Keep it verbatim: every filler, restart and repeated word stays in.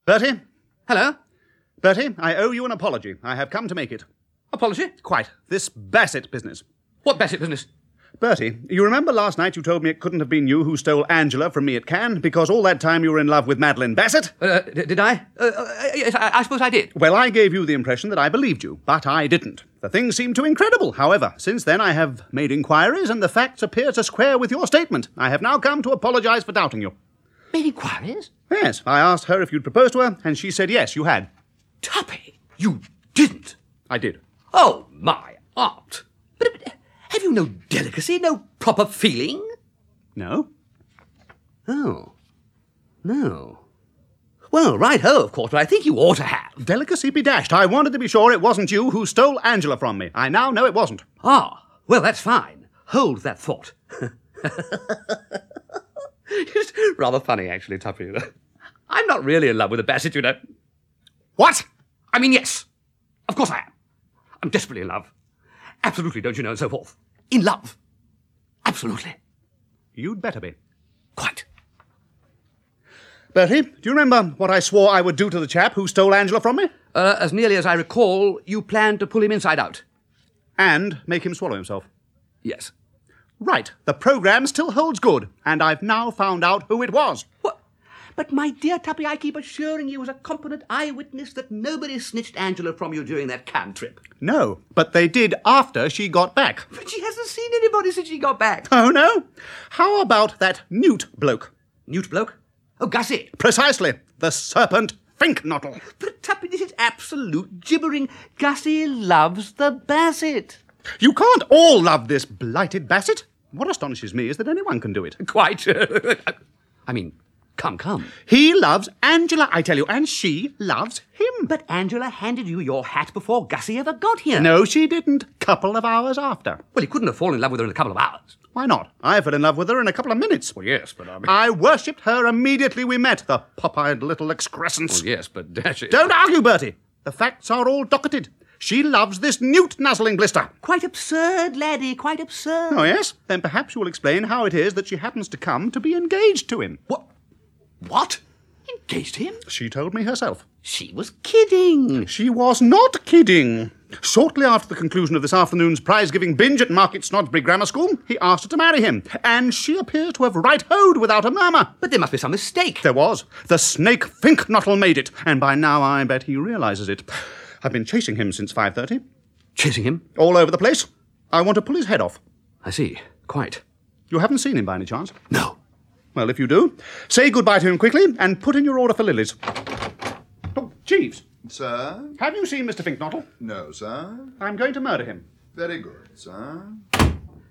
Bertie? Hello? Bertie, I owe you an apology. I have come to make it. Apology? Quite. This Bassett business. What Bassett business? Bertie, you remember last night you told me it couldn't have been you who stole Angela from me at Cannes because all that time you were in love with Madeline Bassett? Uh, d- did I? Uh, uh, yes, I, I suppose I did. Well, I gave you the impression that I believed you, but I didn't. The thing seemed too incredible. However, since then I have made inquiries and the facts appear to square with your statement. I have now come to apologise for doubting you. Made inquiries? Yes, I asked her if you'd proposed to her, and she said yes, you had. Tuppy, you didn't. I did. Oh, my aunt. But, but have you no delicacy, no proper feeling? No. Oh. No. Well, right-ho, of course, but I think you ought to have. Delicacy be dashed. I wanted to be sure it wasn't you who stole Angela from me. I now know it wasn't. Ah, well, that's fine. Hold that thought. It's rather funny, actually, Tuppy. I'm not really in love with a Bassett, you know. What? I mean, yes. Of course I am. I'm desperately in love. Absolutely, don't you know, and so forth. In love. Absolutely. You'd better be. Quite. Bertie, do you remember what I swore I would do to the chap who stole Angela from me? Uh, as nearly as I recall, you planned to pull him inside out. And make him swallow himself. Yes. Right. The programme still holds good, and I've now found out who it was. What? But, my dear Tuppy, I keep assuring you as a competent eyewitness that nobody snitched Angela from you during that Cannes trip. No, but they did after she got back. But she hasn't seen anybody since she got back. Oh, no? How about that Newt bloke? Newt bloke? Oh, Gussie. Precisely. The serpent Finknottle. But, Tuppy, this is absolute gibbering. Gussie loves the Bassett. You can't all love this blighted Bassett. What astonishes me is that anyone can do it. Quite. I mean, come, come. He loves Angela, I tell you, and she loves him. But Angela handed you your hat before Gussie ever got here. No, she didn't. Couple of hours after. Well, he couldn't have fallen in love with her in a couple of hours. Why not? I fell in love with her in a couple of minutes. Well, yes, but I mean... I worshipped her immediately we met, the pop-eyed little excrescence. Well, yes, but dash it. Don't argue, Bertie. The facts are all docketed. She loves this Newt nuzzling blister. Quite absurd, laddie, quite absurd. Oh, yes? Then perhaps you will explain how it is that she happens to come to be engaged to him. What? What? Engaged him? She told me herself. She was kidding. She was not kidding. Shortly after the conclusion of this afternoon's prize-giving binge at Market Snodsbury Grammar School, he asked her to marry him, and she appears to have right-hoed without a murmur. But there must be some mistake. There was. The snake Finknottle made it, and by now I bet he realises it. I've been chasing him since five thirty. Chasing him? All over the place. I want to pull his head off. I see. Quite. You haven't seen him by any chance? No. Well, if you do, say goodbye to him quickly and put in your order for lilies. Oh, Jeeves. Sir? Have you seen Mister Finknottle? No, sir. I'm going to murder him. Very good, sir.